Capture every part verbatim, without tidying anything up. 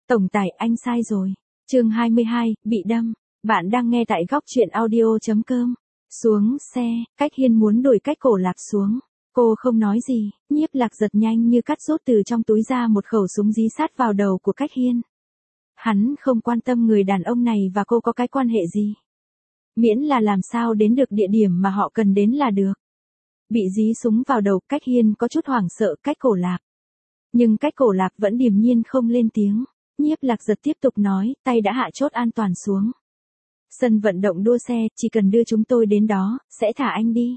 Tổng tài, anh sai rồi. Chương hai mươi hai, bị đâm. Bạn đang nghe tại góc truyện audio chấm com. Xuống xe, Cách Hiên muốn đuổi Cách Cổ Lạc xuống. Cô không nói gì, Nhiếp Lạc giật nhanh như cắt rút từ trong túi ra một khẩu súng dí sát vào đầu của Cách Hiên. Hắn không quan tâm người đàn ông này và cô có cái quan hệ gì. Miễn là làm sao đến được địa điểm mà họ cần đến là được. Bị dí súng vào đầu, Cách Hiên có chút hoảng sợ Cách Cổ Lạc. Nhưng Cách Cổ Lạc vẫn điềm nhiên không lên tiếng. Nhiếp Lạc giật tiếp tục nói, tay đã hạ chốt an toàn xuống. Sân vận động đua xe, chỉ cần đưa chúng tôi đến đó, sẽ thả anh đi.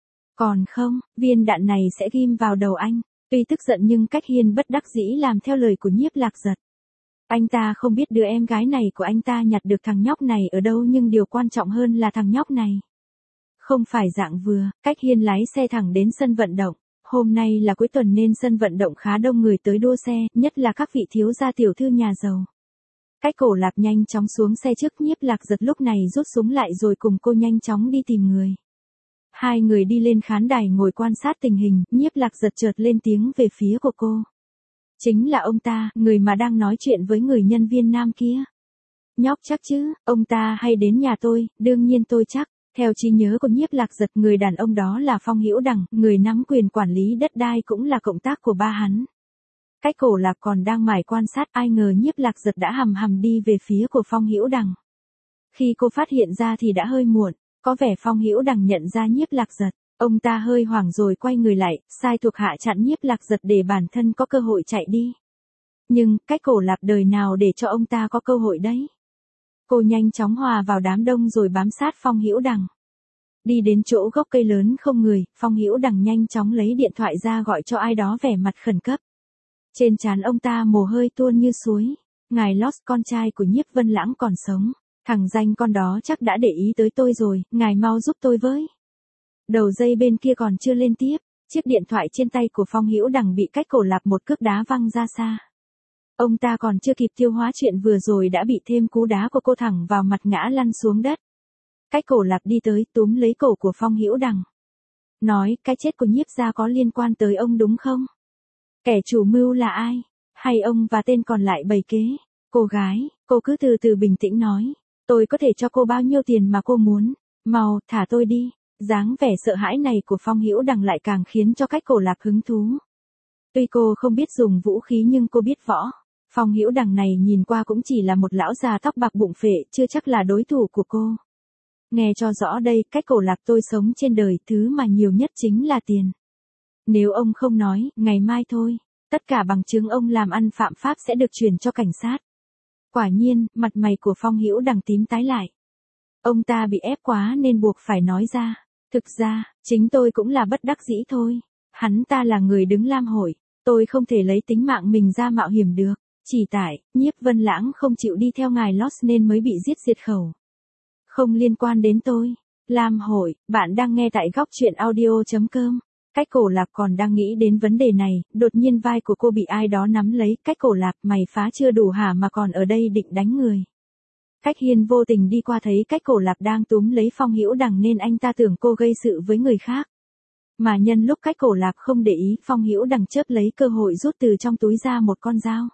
Còn không, viên đạn này sẽ ghim vào đầu anh. Tuy tức giận nhưng Cách Hiên bất đắc dĩ làm theo lời của Nhiếp Lạc giật. Anh ta không biết đứa em gái này của anh ta nhặt được thằng nhóc này ở đâu, nhưng điều quan trọng hơn là thằng nhóc này không phải dạng vừa. Cách Hiên lái xe thẳng đến sân vận động. Hôm nay là cuối tuần nên sân vận động khá đông người tới đua xe, nhất là các vị thiếu gia tiểu thư nhà giàu. Cách Cổ Lạc nhanh chóng xuống xe trước. Nhiếp Lạc giật lúc này rút súng lại rồi cùng cô nhanh chóng đi tìm người. Hai người đi lên khán đài ngồi quan sát tình hình, Nhiếp Lạc giật chợt lên tiếng về phía của cô. Chính là ông ta, người mà đang nói chuyện với người nhân viên nam kia. Nhóc chắc chứ, ông ta hay đến nhà tôi, đương nhiên tôi chắc. Theo trí nhớ của Nhiếp Lạc giật, người đàn ông đó là Phong Hữu Đằng, người nắm quyền quản lý đất đai cũng là cộng tác của ba hắn. Cách Cổ Lạc còn đang mải quan sát, ai ngờ Nhiếp Lạc giật đã hầm hầm đi về phía của Phong Hữu Đằng. Khi cô phát hiện ra thì đã hơi muộn, có vẻ Phong Hữu Đằng nhận ra Nhiếp Lạc giật. Ông ta hơi hoảng rồi quay người lại, sai thuộc hạ chặn Nhiếp Lạc giật để bản thân có cơ hội chạy đi. Nhưng, Cách Cổ Lạc đời nào để cho ông ta có cơ hội đấy. Cô nhanh chóng hòa vào đám đông rồi bám sát Phong Hữu Đằng. Đi đến chỗ gốc cây lớn không người, Phong Hữu Đằng nhanh chóng lấy điện thoại ra gọi cho ai đó vẻ mặt khẩn cấp. Trên trán ông ta mồ hôi tuôn như suối. Ngài Lost, con trai của Nhiếp Vân Lãng còn sống. Thằng danh con đó chắc đã để ý tới tôi rồi, ngài mau giúp tôi với. Đầu dây bên kia còn chưa lên tiếp, chiếc điện thoại trên tay của Phong Hữu Đằng bị Cách Cổ Lạc một cước đá văng ra xa. Ông ta còn chưa kịp tiêu hóa chuyện vừa rồi đã bị thêm cú đá của cô thẳng vào mặt ngã lăn xuống đất. Cách Cổ Lạc đi tới túm lấy cổ của Phong Hữu Đằng. Nói, cái chết của Nhiếp gia có liên quan tới ông đúng không? Kẻ chủ mưu là ai? Hay ông và tên còn lại bày kế? Cô gái, cô cứ từ từ bình tĩnh nói. Tôi có thể cho cô bao nhiêu tiền mà cô muốn. Mau, thả tôi đi. Dáng vẻ sợ hãi này của Phong Hữu Đằng lại càng khiến cho Cách Cổ Lạc hứng thú. Tuy cô không biết dùng vũ khí nhưng cô biết võ. Phong Hữu Đằng này nhìn qua cũng chỉ là một lão già tóc bạc bụng phệ, chưa chắc là đối thủ của cô. Nghe cho rõ đây, Cách Cổ Lạc, tôi sống trên đời, thứ mà nhiều nhất chính là tiền. Nếu ông không nói, ngày mai thôi, tất cả bằng chứng ông làm ăn phạm pháp sẽ được truyền cho cảnh sát. Quả nhiên, mặt mày của Phong Hữu Đằng tím tái lại. Ông ta bị ép quá nên buộc phải nói ra. Thực ra, chính tôi cũng là bất đắc dĩ thôi. Hắn ta là người đứng lam hội, tôi không thể lấy tính mạng mình ra mạo hiểm được. Chỉ tại, Nhiếp Vân Lãng không chịu đi theo ngài Lost nên mới bị giết diệt khẩu. Không liên quan đến tôi. Lam hội, bạn đang nghe tại góc truyện audio chấm com. Cách Cổ Lạc còn đang nghĩ đến vấn đề này, đột nhiên vai của cô bị ai đó nắm lấy. Cách Cổ Lạc, mày phá chưa đủ hả mà còn ở đây định đánh người. Cách Hiên vô tình đi qua thấy Cách Cổ Lạc đang túm lấy Phong Hữu Đằng nên anh ta tưởng cô gây sự với người khác. Mà nhân lúc Cách Cổ Lạc không để ý, Phong Hữu Đằng chớp lấy cơ hội rút từ trong túi ra một con dao.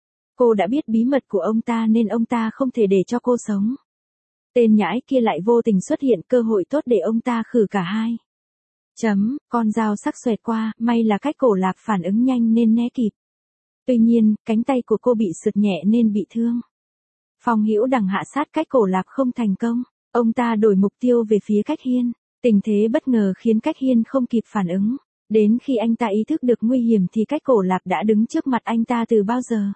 Cô đã biết bí mật của ông ta nên ông ta không thể để cho cô sống. Tên nhãi kia lại vô tình xuất hiện, cơ hội tốt để ông ta khử cả hai. Chấm, con dao sắc xoẹt qua, may là Cách Cổ Lạc phản ứng nhanh nên né kịp. Tuy nhiên, cánh tay của cô bị sượt nhẹ nên bị thương. Phong Hữu Đằng hạ sát Cách Cổ Lạc không thành công, ông ta đổi mục tiêu về phía Cách Hiên. Tình thế bất ngờ khiến Cách Hiên không kịp phản ứng. Đến khi anh ta ý thức được nguy hiểm thì Cách Cổ Lạc đã đứng trước mặt anh ta từ bao giờ.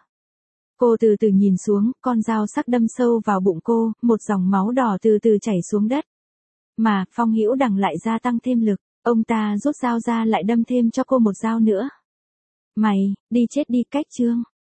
Cô từ từ nhìn xuống, con dao sắc đâm sâu vào bụng cô, một dòng máu đỏ từ từ chảy xuống đất. Mà, Phong Hữu Đằng lại gia tăng thêm lực, ông ta rút dao ra lại đâm thêm cho cô một dao nữa. Mày, đi chết đi Cách Trương.